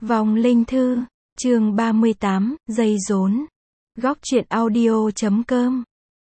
Vong linh thư, chương 38, dây rốn. Góc truyện audio.com.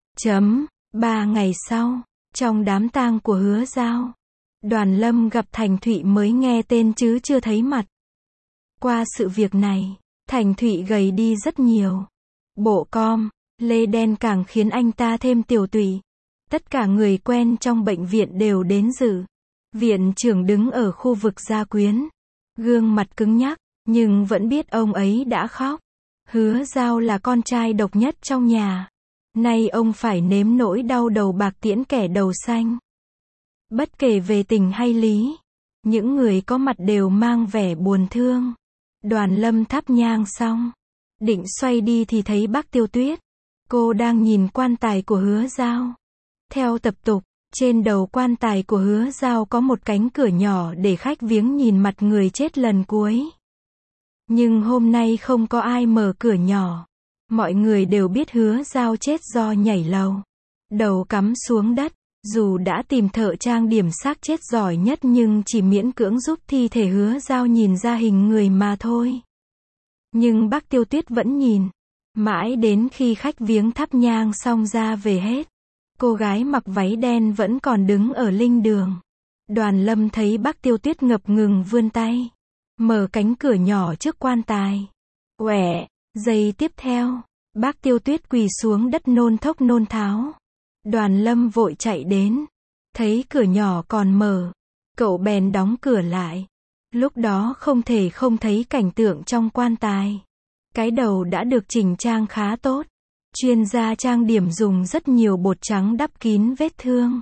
3 ngày sau, trong đám tang của Hứa Giao, Đoàn Lâm gặp Thành Thụy mới nghe tên chứ chưa thấy mặt. Qua sự việc này, Thành Thụy gầy đi rất nhiều. Bộ com, lê đen càng khiến anh ta thêm tiều tụy. Tất cả người quen trong bệnh viện đều đến dự. Viện trưởng đứng ở khu vực gia quyến, gương mặt cứng nhắc, nhưng vẫn biết ông ấy đã khóc. Hứa Giao là con trai độc nhất trong nhà. Nay ông phải nếm nỗi đau đầu bạc tiễn kẻ đầu xanh. Bất kể về tình hay lý, những người có mặt đều mang vẻ buồn thương. Đoàn Lâm thắp nhang xong, định xoay đi thì thấy bác Tiêu Tuyết. Cô đang nhìn quan tài của Hứa Giao. Theo tập tục, trên đầu quan tài của Hứa Giao có một cánh cửa nhỏ để khách viếng nhìn mặt người chết lần cuối. Nhưng hôm nay không có ai mở cửa nhỏ. Mọi người đều biết Hứa Giao chết do nhảy lầu. Đầu cắm xuống đất. Dù đã tìm thợ trang điểm xác chết giỏi nhất nhưng chỉ miễn cưỡng giúp thi thể Hứa Giao nhìn ra hình người mà thôi. Nhưng bác Tiêu Tuyết vẫn nhìn. Mãi đến khi khách viếng thắp nhang xong ra về hết. Cô gái mặc váy đen vẫn còn đứng ở linh đường. Đoàn Lâm thấy bác Tiêu Tuyết ngập ngừng vươn tay. Mở cánh cửa nhỏ trước quan tài. Uể, giây tiếp theo, bác Tiêu Tuyết quỳ xuống đất nôn thốc nôn tháo. Đoàn Lâm vội chạy đến. Thấy cửa nhỏ còn mở. Cậu bèn đóng cửa lại. Lúc đó không thể không thấy cảnh tượng trong quan tài. Cái đầu đã được chỉnh trang khá tốt. Chuyên gia trang điểm dùng rất nhiều bột trắng đắp kín vết thương.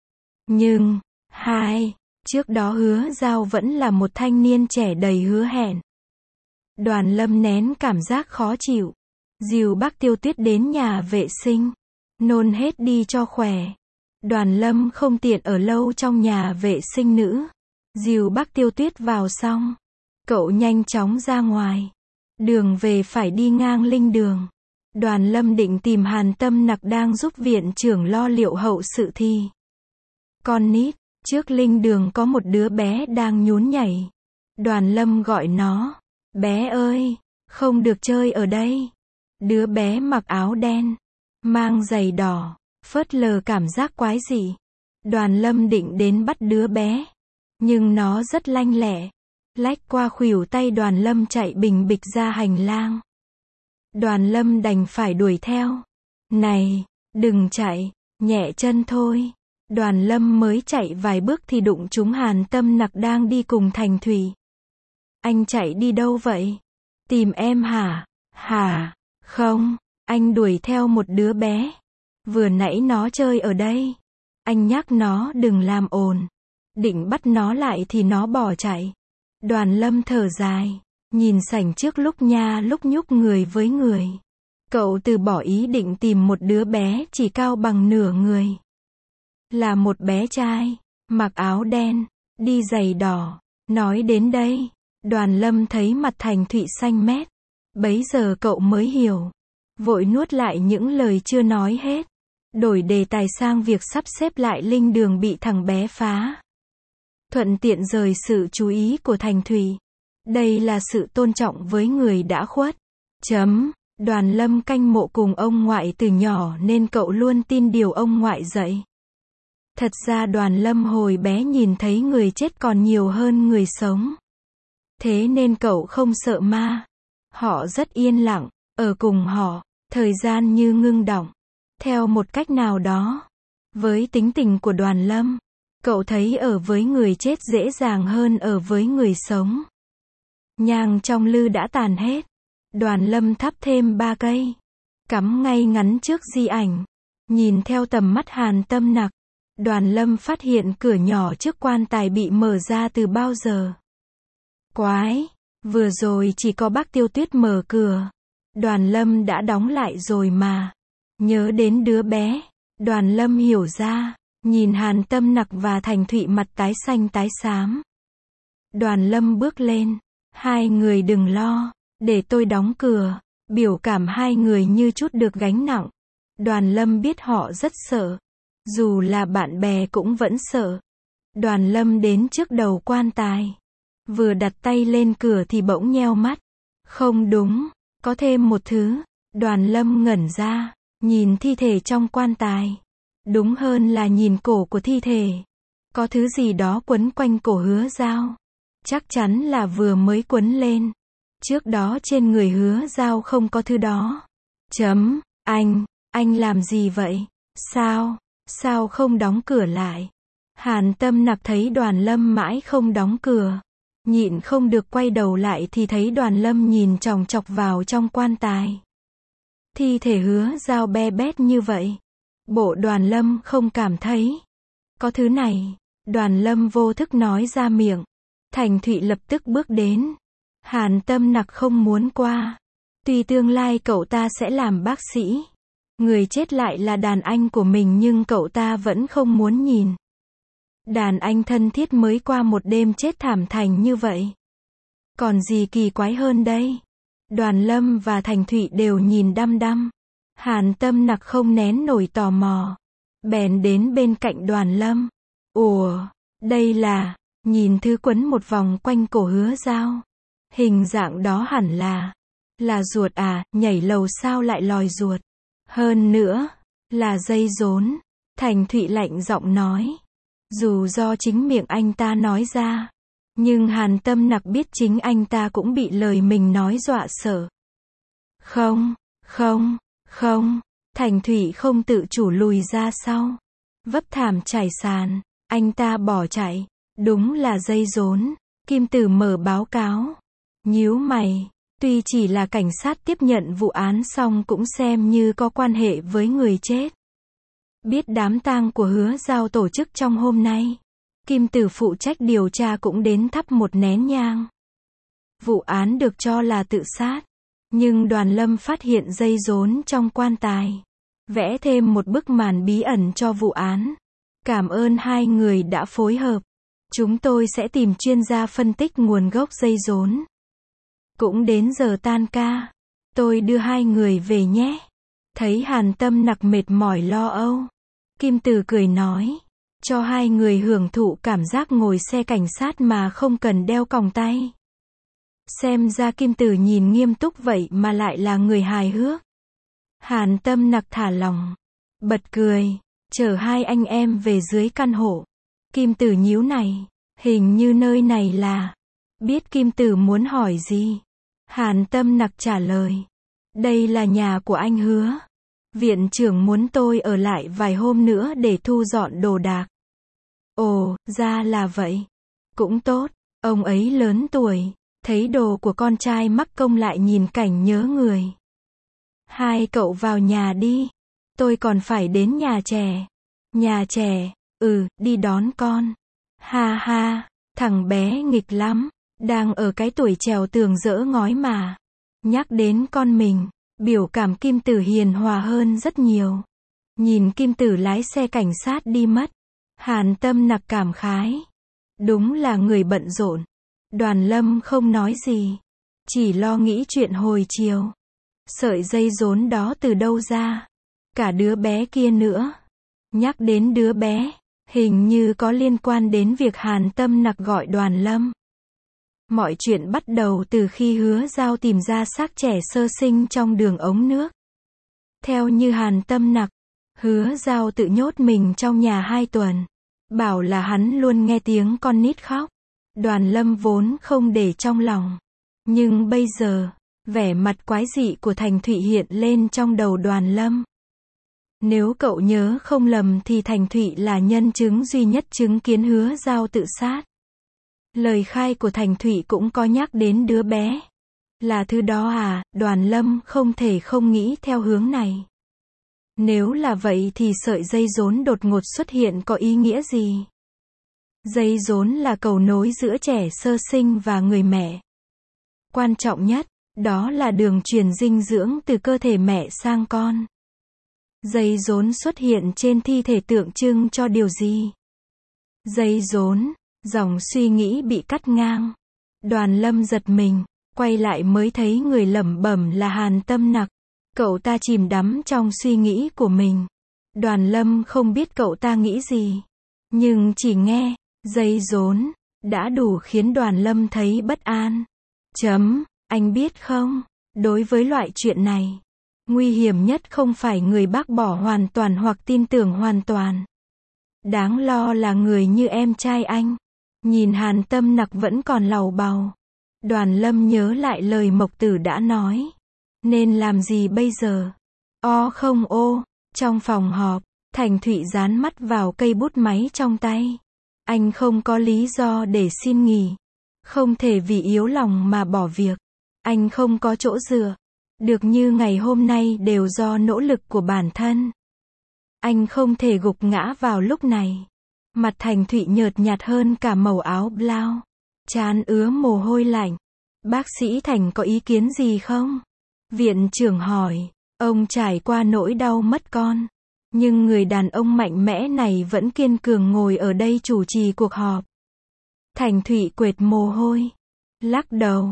Nhưng, trước đó Hứa Giao vẫn là một thanh niên trẻ đầy hứa hẹn. Đoàn Lâm nén cảm giác khó chịu. Dìu bác Tiêu Tuyết đến nhà vệ sinh. Nôn hết đi cho khỏe. Đoàn Lâm không tiện ở lâu trong nhà vệ sinh nữ. Dìu bác Tiêu Tuyết vào xong. Cậu nhanh chóng ra ngoài. Đường về phải đi ngang linh đường. Đoàn Lâm định tìm Hàn Tâm Nặc đang giúp viện trưởng lo liệu hậu sự thi. Con nít, trước linh đường có một đứa bé đang nhún nhảy. Đoàn Lâm gọi nó. Bé ơi, không được chơi ở đây. Đứa bé mặc áo đen, mang giày đỏ, phớt lờ cảm giác quái dị. Đoàn Lâm định đến bắt đứa bé. Nhưng nó rất lanh lẹ. Lách qua khuỷu tay Đoàn Lâm chạy bình bịch ra hành lang. Đoàn Lâm đành phải đuổi theo. Này, đừng chạy, nhẹ chân thôi. Đoàn Lâm mới chạy vài bước thì đụng trúng Hàn Tâm Nặc đang đi cùng Thành Thụy. Anh chạy đi đâu vậy? Tìm em hả? Không, anh đuổi theo một đứa bé. Vừa nãy nó chơi ở đây. Anh nhắc nó đừng làm ồn. Định bắt nó lại thì nó bỏ chạy. Đoàn Lâm thở dài. Nhìn sảnh trước lúc nha lúc nhúc người với người. Cậu từ bỏ ý định tìm một đứa bé chỉ cao bằng nửa người. Là một bé trai, mặc áo đen, đi giày đỏ. Nói đến đây, Đoàn Lâm thấy mặt Thành Thụy xanh mét. Bấy giờ cậu mới hiểu. Vội nuốt lại những lời chưa nói hết. Đổi đề tài sang việc sắp xếp lại linh đường bị thằng bé phá. Thuận tiện rời sự chú ý của Thành Thụy. Đây là sự tôn trọng với người đã khuất. Đoàn Lâm canh mộ cùng ông ngoại từ nhỏ nên cậu luôn tin điều ông ngoại dạy. Thật ra Đoàn Lâm hồi bé nhìn thấy người chết còn nhiều hơn người sống. Thế nên cậu không sợ ma. Họ rất yên lặng, ở cùng họ, thời gian như ngưng đọng. Theo một cách nào đó, với tính tình của Đoàn Lâm, cậu thấy ở với người chết dễ dàng hơn ở với người sống. Nhang trong lư đã tàn hết. Đoàn Lâm thắp thêm 3 cây. Cắm ngay ngắn trước di ảnh. Nhìn theo tầm mắt Hàn Tâm Nặc. Đoàn Lâm phát hiện cửa nhỏ trước quan tài bị mở ra từ bao giờ. Quái, vừa rồi chỉ có bác Tiêu Tuyết mở cửa. Đoàn Lâm đã đóng lại rồi mà. Nhớ đến đứa bé. Đoàn Lâm hiểu ra. Nhìn Hàn Tâm Nặc và Thành Thụy mặt tái xanh tái xám. Đoàn Lâm bước lên. Hai người đừng lo. Để tôi đóng cửa. Biểu cảm hai người như chút được gánh nặng. Đoàn Lâm biết họ rất sợ. Dù là bạn bè cũng vẫn sợ. Đoàn Lâm đến trước đầu quan tài. Vừa đặt tay lên cửa thì bỗng nheo mắt. Không đúng, có thêm một thứ. Đoàn Lâm ngẩn ra, nhìn thi thể trong quan tài. Đúng hơn là nhìn cổ của thi thể. Có thứ gì đó quấn quanh cổ Hứa Giao. Chắc chắn là vừa mới quấn lên. Trước đó trên người Hứa Giao không có thứ đó. Anh làm gì vậy? Sao không đóng cửa lại? Hàn Tâm Nặc thấy Đoàn Lâm mãi không đóng cửa. Nhịn không được quay đầu lại thì thấy Đoàn Lâm nhìn chòng chọc vào trong quan tài. Thi thể Hứa Giao be bét như vậy. Bộ Đoàn Lâm không cảm thấy có thứ này. Đoàn Lâm vô thức nói ra miệng. Thành Thụy lập tức bước đến. Hàn Tâm Nặc không muốn qua. Tuy tương lai cậu ta sẽ làm bác sĩ. Người chết lại là đàn anh của mình nhưng cậu ta vẫn không muốn nhìn. Đàn anh thân thiết mới qua một đêm chết thảm thành như vậy. Còn gì kỳ quái hơn đây? Đoàn Lâm và Thành Thụy đều nhìn đăm đăm. Hàn Tâm Nặc không nén nổi tò mò. Bèn đến bên cạnh Đoàn Lâm. Ủa, đây là, nhìn thứ quấn một vòng quanh cổ Hứa Giao. Hình dạng đó hẳn là ruột à, nhảy lầu sao lại lòi ruột. Hơn nữa, là dây rốn. Thành Thụy lạnh giọng nói. Dù do chính miệng anh ta nói ra. Nhưng Hàn Tâm Nặc biết chính anh ta cũng bị lời mình nói dọa sợ. Không. Thành Thụy không tự chủ lùi ra sau. Vấp thảm trải sàn. Anh ta bỏ chạy. Đúng là dây rốn. Kim Tử mở báo cáo. Nhíu mày. Tuy chỉ là cảnh sát tiếp nhận vụ án xong cũng xem như có quan hệ với người chết. Biết đám tang của Hứa Giao tổ chức trong hôm nay. Kim Tử phụ trách điều tra cũng đến thắp một nén nhang. Vụ án được cho là tự sát. Nhưng Đoàn Lâm phát hiện dây rốn trong quan tài. Vẽ thêm một bức màn bí ẩn cho vụ án. Cảm ơn hai người đã phối hợp. Chúng tôi sẽ tìm chuyên gia phân tích nguồn gốc dây rốn. Cũng đến giờ tan ca. Tôi đưa hai người về nhé. Thấy Hàn Tâm Nặc mệt mỏi lo âu. Kim Tử cười nói. Cho hai người hưởng thụ cảm giác ngồi xe cảnh sát mà không cần đeo còng tay. Xem ra Kim Tử nhìn nghiêm túc vậy mà lại là người hài hước. Hàn Tâm Nặc thả lỏng. Bật cười. Chở hai anh em về dưới căn hộ. Kim Tử nhíu này. Hình như nơi này là. Biết Kim Tử muốn hỏi gì. Hàn Tâm Nặc trả lời. Đây là nhà của anh Hứa. Viện trưởng muốn tôi ở lại vài hôm nữa để thu dọn đồ đạc. Ồ, ra là vậy. Cũng tốt, ông ấy lớn tuổi, thấy đồ của con trai mắc công lại nhìn cảnh nhớ người. Hai cậu vào nhà đi. Tôi còn phải đến nhà trẻ. Nhà trẻ, đi đón con. Ha ha, thằng bé nghịch lắm. Đang ở cái tuổi trèo tường dỡ ngói mà. Nhắc đến con mình. Biểu cảm Kim Tử hiền hòa hơn rất nhiều. Nhìn Kim Tử lái xe cảnh sát đi mất. Hàn Tâm Nặc cảm khái. Đúng là người bận rộn. Đoàn Lâm không nói gì. Chỉ lo nghĩ chuyện hồi chiều. Sợi dây rốn đó từ đâu ra. Cả đứa bé kia nữa. Nhắc đến đứa bé. Hình như có liên quan đến việc Hàn Tâm Nặc gọi Đoàn Lâm. Mọi chuyện bắt đầu từ khi Hứa Giao tìm ra xác trẻ sơ sinh trong đường ống nước. Theo như Hàn Tâm Nặc, Hứa Giao tự nhốt mình trong nhà 2 tuần. Bảo là hắn luôn nghe tiếng con nít khóc. Đoàn Lâm vốn không để trong lòng. Nhưng bây giờ, vẻ mặt quái dị của Thành Thụy hiện lên trong đầu Đoàn Lâm. Nếu cậu nhớ không lầm thì Thành Thụy là nhân chứng duy nhất chứng kiến Hứa Giao tự sát. Lời khai của Thành Thụy cũng có nhắc đến đứa bé. Là thứ đó à? Đoàn Lâm không thể không nghĩ theo hướng này. Nếu là vậy thì sợi dây rốn đột ngột xuất hiện có ý nghĩa gì? Dây rốn là cầu nối giữa trẻ sơ sinh và người mẹ. Quan trọng nhất, đó là đường truyền dinh dưỡng từ cơ thể mẹ sang con. Dây rốn xuất hiện trên thi thể tượng trưng cho điều gì? Dây rốn, dòng suy nghĩ bị cắt ngang. Đoàn Lâm giật mình, quay lại mới thấy người lẩm bẩm là Hàn Tâm Nặc. Cậu ta chìm đắm trong suy nghĩ của mình. Đoàn Lâm không biết cậu ta nghĩ gì. Nhưng chỉ nghe, dây rốn, đã đủ khiến Đoàn Lâm thấy bất an. Anh biết không, đối với loại chuyện này, nguy hiểm nhất không phải người bác bỏ hoàn toàn hoặc tin tưởng hoàn toàn. Đáng lo là người như em trai anh. Nhìn Hàn Tâm Nặc vẫn còn lầu bầu. Đoàn Lâm nhớ lại lời Mộc Tử đã nói. Nên làm gì bây giờ? Không ô, trong phòng họp, Thành Thụy dán mắt vào cây bút máy trong tay. Anh không có lý do để xin nghỉ. Không thể vì yếu lòng mà bỏ việc. Anh không có chỗ dựa. Được như ngày hôm nay đều do nỗ lực của bản thân. Anh không thể gục ngã vào lúc này. Mặt Thành Thụy nhợt nhạt hơn cả màu áo blau. Trán ứa mồ hôi lạnh. Bác sĩ Thành có ý kiến gì không? Viện trưởng hỏi. Ông trải qua nỗi đau mất con. Nhưng người đàn ông mạnh mẽ này vẫn kiên cường ngồi ở đây chủ trì cuộc họp. Thành Thụy quệt mồ hôi. Lắc đầu.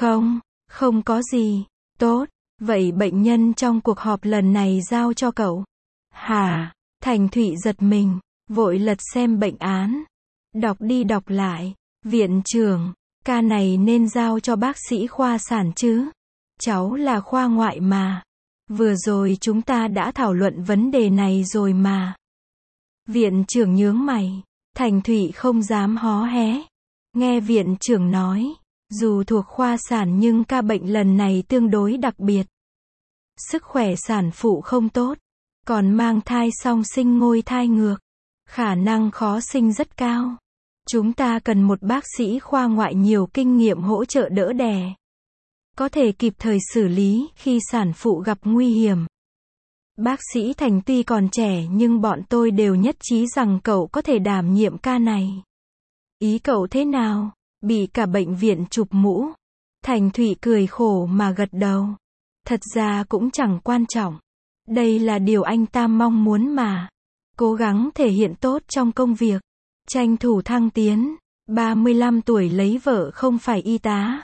Không có gì. Tốt. Vậy bệnh nhân trong cuộc họp lần này giao cho cậu. Hả? Thành Thụy giật mình. Vội lật xem bệnh án. Đọc đi đọc lại. Viện trưởng, ca này nên giao cho bác sĩ khoa sản chứ. Cháu là khoa ngoại mà. Vừa rồi chúng ta đã thảo luận vấn đề này rồi mà. Viện trưởng nhướng mày. Thành Thụy không dám hó hé. Nghe viện trưởng nói, dù thuộc khoa sản nhưng ca bệnh lần này tương đối đặc biệt. Sức khỏe sản phụ không tốt. Còn mang thai song sinh ngôi thai ngược. Khả năng khó sinh rất cao. Chúng ta cần một bác sĩ khoa ngoại nhiều kinh nghiệm hỗ trợ đỡ đẻ. Có thể kịp thời xử lý khi sản phụ gặp nguy hiểm. Bác sĩ Thành tuy còn trẻ nhưng bọn tôi đều nhất trí rằng cậu có thể đảm nhiệm ca này. Ý cậu thế nào? Bị cả bệnh viện chụp mũ. Thành Thụy cười khổ mà gật đầu. Thật ra cũng chẳng quan trọng. Đây là điều anh ta mong muốn mà. Cố gắng thể hiện tốt trong công việc. Tranh thủ thăng tiến. 35 tuổi lấy vợ không phải y tá.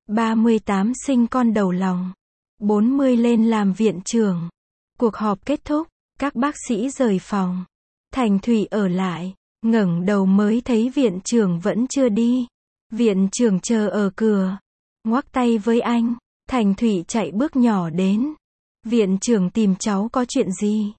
38 sinh con đầu lòng. 40 lên làm viện trưởng. Cuộc họp kết thúc. Các bác sĩ rời phòng. Thành Thụy ở lại. Ngẩng đầu mới thấy viện trưởng vẫn chưa đi. Viện trưởng chờ ở cửa. Ngoắc tay với anh. Thành Thụy chạy bước nhỏ đến. Viện trưởng tìm cháu có chuyện gì?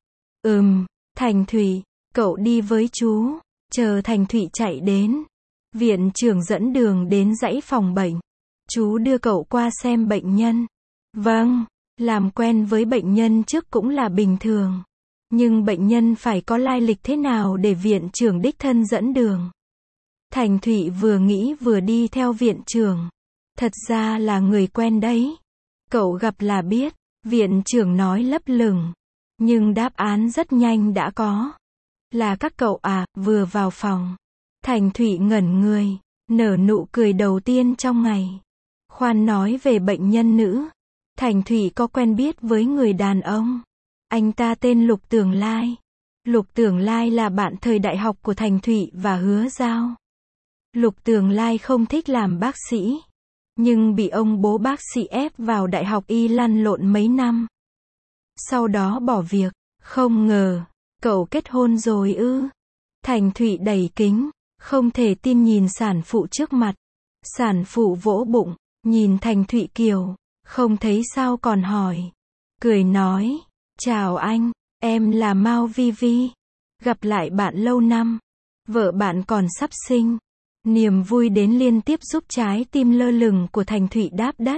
Thành Thụy, cậu đi với chú. Chờ Thành Thụy chạy đến. Viện trưởng dẫn đường đến dãy phòng bệnh. Chú đưa cậu qua xem bệnh nhân. Vâng, làm quen với bệnh nhân trước cũng là bình thường. Nhưng bệnh nhân phải có lai lịch thế nào để viện trưởng đích thân dẫn đường? Thành Thụy vừa nghĩ vừa đi theo viện trưởng. Thật ra là người quen đấy. Cậu gặp là biết. Viện trưởng nói lấp lửng. Nhưng đáp án rất nhanh đã có. Là các cậu à, vừa vào phòng. Thành Thụy ngẩn người. Nở nụ cười đầu tiên trong ngày. Khoan nói về bệnh nhân nữ. Thành Thụy có quen biết với người đàn ông. Anh ta tên Lục Tường Lai. Lục Tường Lai là bạn thời đại học của Thành Thụy và Hứa Giao. Lục Tường Lai không thích làm bác sĩ. Nhưng bị ông bố bác sĩ ép vào đại học y lăn lộn mấy năm. Sau đó bỏ việc. Không ngờ, cậu kết hôn rồi ư? Thành Thụy đẩy kính. Không thể tin nhìn sản phụ trước mặt. Sản phụ vỗ bụng. Nhìn Thành Thụy Kiều. Không thấy sao còn hỏi. Cười nói. Chào anh, em là Mao Vi Vi. Gặp lại bạn lâu năm. Vợ bạn còn sắp sinh. Niềm vui đến liên tiếp giúp trái tim lơ lửng của Thành Thụy đáp đất.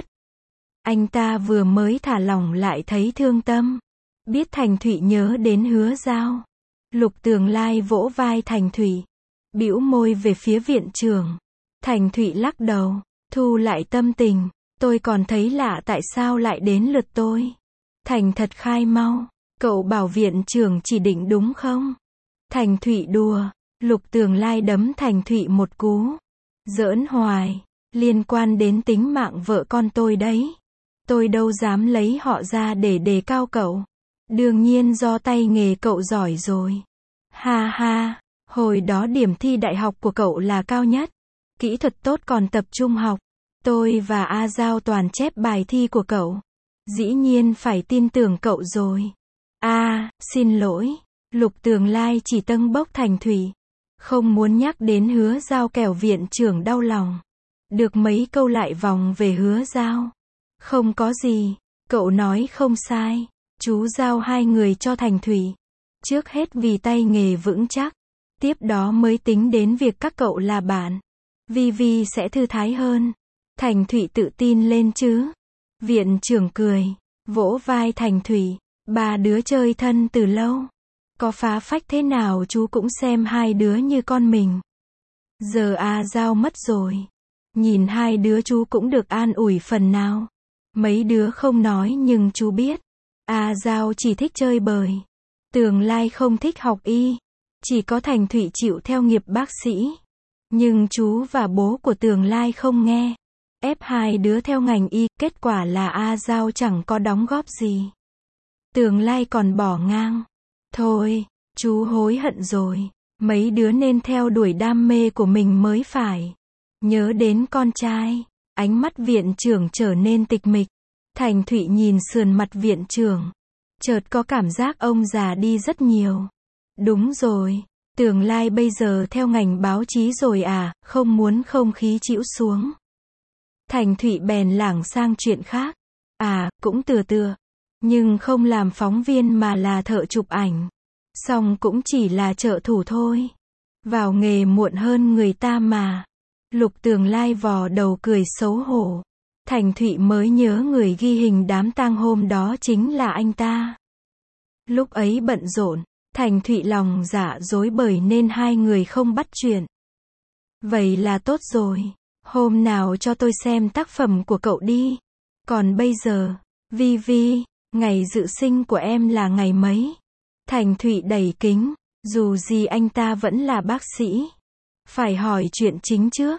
Anh ta vừa mới thả lỏng lại thấy thương tâm. Biết Thành Thụy nhớ đến Hứa Giao. Lục Tường Lai vỗ vai Thành Thụy. Bĩu môi về phía viện trưởng. Thành Thụy lắc đầu. Thu lại tâm tình. Tôi còn thấy lạ tại sao lại đến lượt tôi. Thành thật khai mau. Cậu bảo viện trưởng chỉ định đúng không? Thành Thụy đùa. Lục Tường Lai đấm Thành Thụy một cú. Giỡn hoài. Liên quan đến tính mạng vợ con tôi đấy. Tôi đâu dám lấy họ ra để đề cao cậu. Đương nhiên do tay nghề cậu giỏi rồi. Ha ha. Hồi đó điểm thi đại học của cậu là cao nhất. Kỹ thuật tốt còn tập trung học. Tôi và A Giao toàn chép bài thi của cậu. Dĩ nhiên phải tin tưởng cậu rồi. Xin lỗi. Lục Tường Lai chỉ tâng bốc Thành Thụy. Không muốn nhắc đến Hứa Giao, kẻo viện trưởng đau lòng. Được mấy câu lại vòng về Hứa Giao. Không có gì, cậu nói không sai. Chú giao hai người cho Thành Thủy. Trước hết vì tay nghề vững chắc. Tiếp đó mới tính đến việc các cậu là bạn. Vi sẽ thư thái hơn. Thành Thủy tự tin lên chứ. Viện trưởng cười, vỗ vai Thành Thủy. Ba đứa chơi thân từ lâu. Có phá phách thế nào chú cũng xem hai đứa như con mình. Giờ Giao mất rồi. Nhìn hai đứa chú cũng được an ủi phần nào. Mấy đứa không nói nhưng chú biết. Giao chỉ thích chơi bời. Tường Lai không thích học y. Chỉ có Thành Thủy chịu theo nghiệp bác sĩ. Nhưng chú và bố của Tường Lai không nghe. Ép hai đứa theo ngành y, kết quả là Giao chẳng có đóng góp gì. Tường Lai còn bỏ ngang. Thôi, chú hối hận rồi. Mấy đứa nên theo đuổi đam mê của mình mới phải. Nhớ đến con trai. Ánh mắt viện trưởng trở nên tịch mịch. Thành Thủy nhìn sườn mặt viện trưởng. Chợt có cảm giác ông già đi rất nhiều. Đúng rồi. Tường Lai bây giờ theo ngành báo chí rồi à, không muốn không khí chĩu xuống. Thành Thủy bèn lảng sang chuyện khác. Cũng tựa. Nhưng không làm phóng viên mà là thợ chụp ảnh. Xong cũng chỉ là trợ thủ thôi. Vào nghề muộn hơn người ta mà. Lục Tường Lai vò đầu cười xấu hổ. Thành Thủy mới nhớ người ghi hình đám tang hôm đó chính là anh ta. Lúc ấy bận rộn, Thành Thủy lòng dạ dối bời nên hai người không bắt chuyện. Vậy là tốt rồi. Hôm nào cho tôi xem tác phẩm của cậu đi. Còn bây giờ, Vi, ngày dự sinh của em là ngày mấy? Thành Thủy đẩy kính, dù gì anh ta vẫn là bác sĩ. Phải hỏi chuyện chính trước.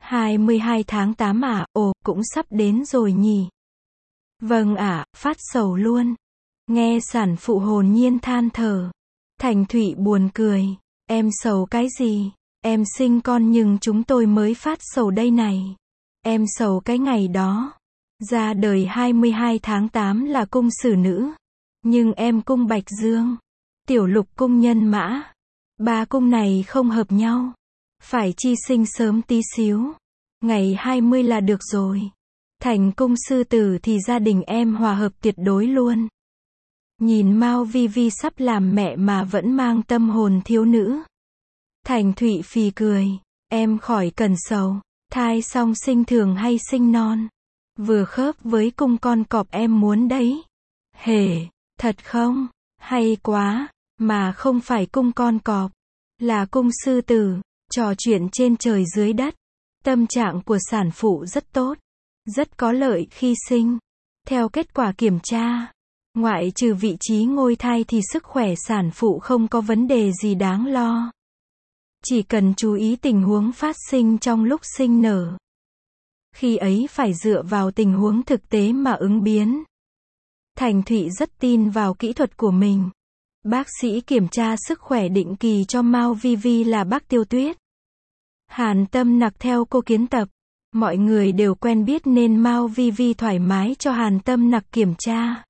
22 tháng 8 à, cũng sắp đến rồi nhỉ. Vâng phát sầu luôn. Nghe sản phụ hồn nhiên than thở. Thành Thủy buồn cười. Em sầu cái gì? Em sinh con nhưng chúng tôi mới phát sầu đây này. Em sầu cái ngày đó. Ra đời 22 tháng 8 là cung xử nữ. Nhưng em cung Bạch Dương. Tiểu Lục cung Nhân Mã. Ba cung này không hợp nhau. Phải chi sinh sớm tí xíu. Ngày 20 là được rồi. Thành cung Sư Tử thì gia đình em hòa hợp tuyệt đối luôn. Nhìn Mao Vi sắp làm mẹ mà vẫn mang tâm hồn thiếu nữ. Thành Thủy phì cười. Em khỏi cần sầu. Thai xong sinh thường hay sinh non? Vừa khớp với cung con cọp em muốn đấy. Hề, thật không? Hay quá. Mà không phải cung con cọp. Là cung sư tử. Trò chuyện trên trời dưới đất. Tâm trạng của sản phụ rất tốt. Rất có lợi khi sinh. Theo kết quả kiểm tra, ngoại trừ vị trí ngôi thai thì sức khỏe sản phụ không có vấn đề gì đáng lo. Chỉ cần chú ý tình huống phát sinh trong lúc sinh nở. Khi ấy phải dựa vào tình huống thực tế mà ứng biến. Thành Thủy rất tin vào kỹ thuật của mình. Bác sĩ kiểm tra sức khỏe định kỳ cho Mao Vi là bác Tiêu Tuyết. Hàn Tâm Nặc theo cô kiến tập. Mọi người đều quen biết nên Mao Vi thoải mái cho Hàn Tâm Nặc kiểm tra.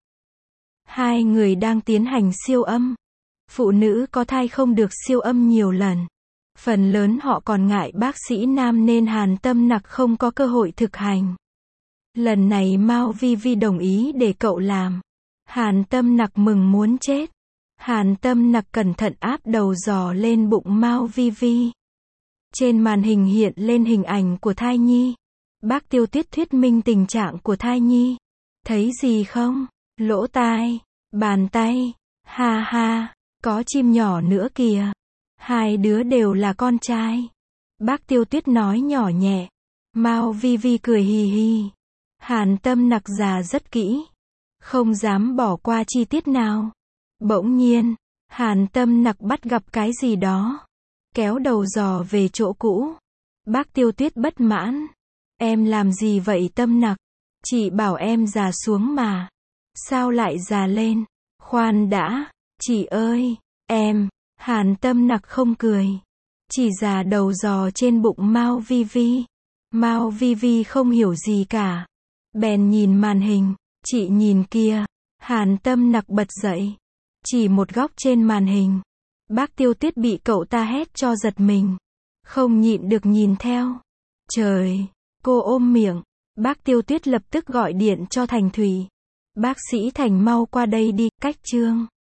Hai người đang tiến hành siêu âm. Phụ nữ có thai không được siêu âm nhiều lần. Phần lớn họ còn ngại bác sĩ nam nên Hàn Tâm Nặc không có cơ hội thực hành. Lần này Mao Vi đồng ý để cậu làm. Hàn Tâm Nặc mừng muốn chết. Hàn Tâm Nặc cẩn thận áp đầu giò lên bụng Mao Vi. Trên màn hình hiện lên hình ảnh của thai nhi. Bác Tiêu Tuyết thuyết minh tình trạng của thai nhi. Thấy gì không? Lỗ tai, bàn tay, ha, có chim nhỏ nữa kìa. Hai đứa đều là con trai. Bác Tiêu Tuyết nói nhỏ nhẹ. Mao Vi cười hì hì. Hàn Tâm Nặc già rất kỹ. Không dám bỏ qua chi tiết nào. Bỗng nhiên, Hàn Tâm Nặc bắt gặp cái gì đó. Kéo đầu giò về chỗ cũ. Bác Tiêu Tuyết bất mãn. Em làm gì vậy Tâm Nặc? Chị bảo em già xuống mà. Sao lại già lên? Khoan đã. Chị ơi, em. Hàn Tâm Nặc không cười. Chỉ già đầu giò trên bụng Mao Vi. Mao Vi không hiểu gì cả. Bèn nhìn màn hình. Chị nhìn kia. Hàn Tâm Nặc bật dậy. Chỉ một góc trên màn hình. Bác Tiêu Tuyết bị cậu ta hét cho giật mình. Không nhịn được nhìn theo. Trời! Cô ôm miệng. Bác Tiêu Tuyết lập tức gọi điện cho Thành Thủy. Bác sĩ Thành mau qua đây đi, cách Trương